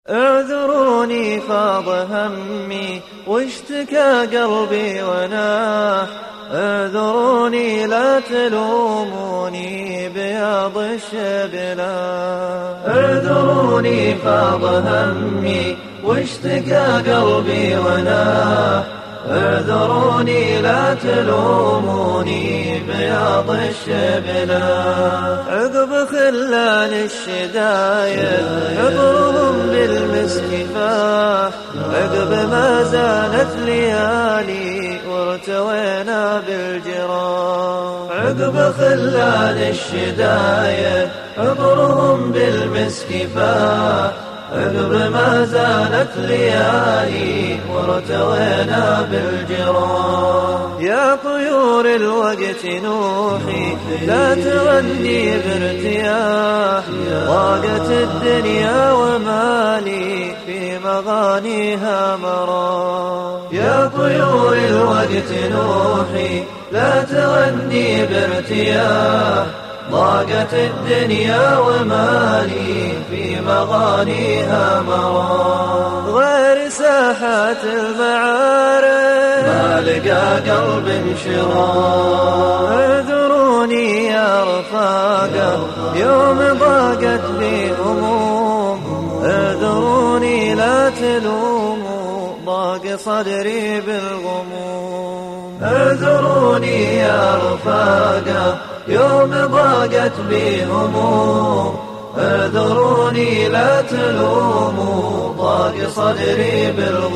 اعذروني فاض همي واشتكى قلبي وناح، اعذروني لا تلوموني بياض الشبلا. اعذروني فاض همي واشتكى قلبي وناح، اعذروني لا تلوموني بياض الشبلا. عقب خلال الشدايد عطرهم بالمسك فاح، عقب ما زالت ليالي وارتوينا بالجراح. عقب خلال الشدايد عطرهم بالمسك فاح، عقب ما زالت ليالي وارتوينا بالجراح. يا طيور الوقت نوحي لا تغني بارتياح، ضاقت الدنيا ومالي في مغانيها مراه. يا طيور الوقت نوحي لا تغني بارتياح، ضاقت الدنيا ومالي في مغانيها مراه. غير ساحات المعارف ما لقى قلب انشراه. اعذروني يا رفاقة يوم ضاقت لي هموم، اعذروني لا تلوموا ضاق صدري بالغموم. اعذروني يا رفاقة يوم ضاقت بي هموم، اعذروني لا تلوموا ضاق صدري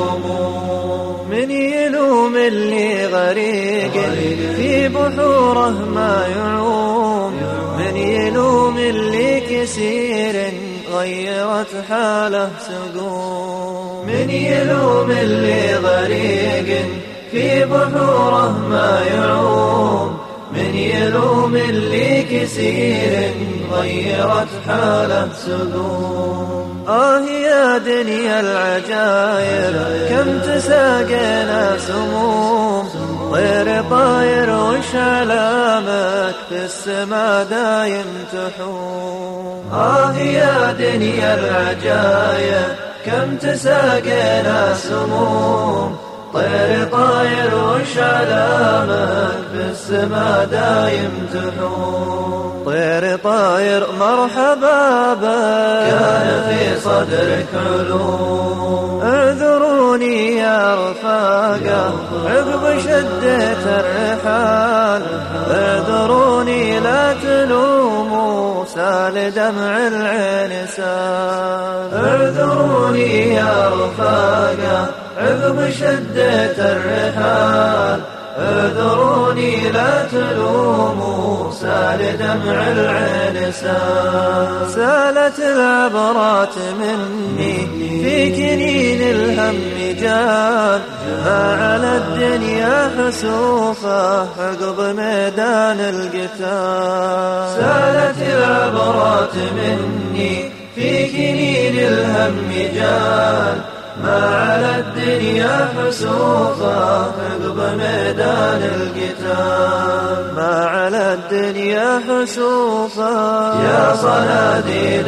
بالغموم. من يلوم اللي غريق في بحوره ما يعوم، من يلوم اللي كسير غيرت حاله سقوم. من يلوم اللي غريق في بحوره ما يعوم، من يلوم اللي كسير غيرت حاله سقوم. يا دنيا العجايب كم تساقينا سموم، طير طاير وش علامك في السما دايم تحوم. يا دنيا العجايب كم تساقينا سموم، طير طاير وش علامك بالسما دايم تحوم. طير طاير مرحبا بك كان في صدرك علوم. اعذروني يا رفاقة عقب شدة الرحال، اعذروني لا تلوموا سال دمع العين سال. اعذروني يا رفاقة عقب شدة الرحال، اعذروني لا تلوموا سال دمع العين سال. سالت العبرات مني في كنين الهم جال، ما على الدنيا حسوفه عقب ميدان القتال. سالت العبرات مني في كنين الهم جال، ما على الدنيا حسوفه عقب ميدان القتال. ما على الدنيا حسوفه يا صناديد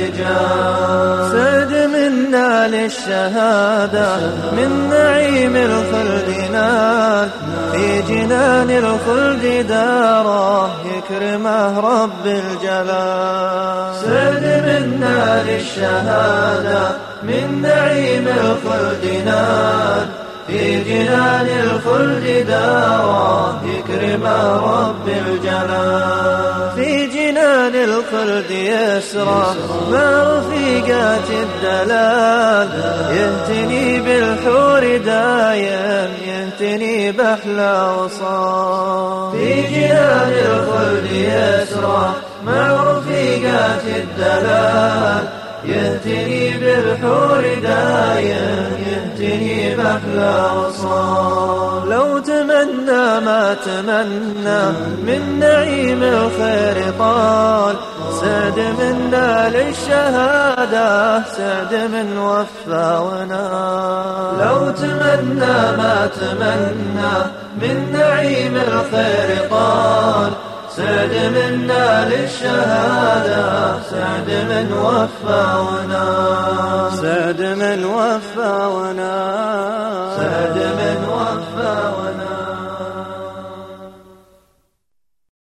الرجال. سعد منا للشهادة من نعيم الخلد نال، في جنان الخلد داره يكرمه رب الجلال. سعد منا للشهادة من نعيم الخلد نال، في جنان الخلد داره يكرمه رب الجلال. في جنان الخلد يسرى مع رفيقات الدلال، يهتني بالحور دايم يهتني بأحلى وصال. في جنان الخلد يسرى مع رفيقات الدلال، يهتني بالحور دايم يهتني بأحلى وصال. لو تمنى ما تمنى من نعيم الخير طال، سعد منا للشهادة سعد من وفى ونال. لو تمنى ما تمنى من نعيم الخير طال، سعد منا للشهادة سعد من وفى ونام سعد من وفى ونام سعد من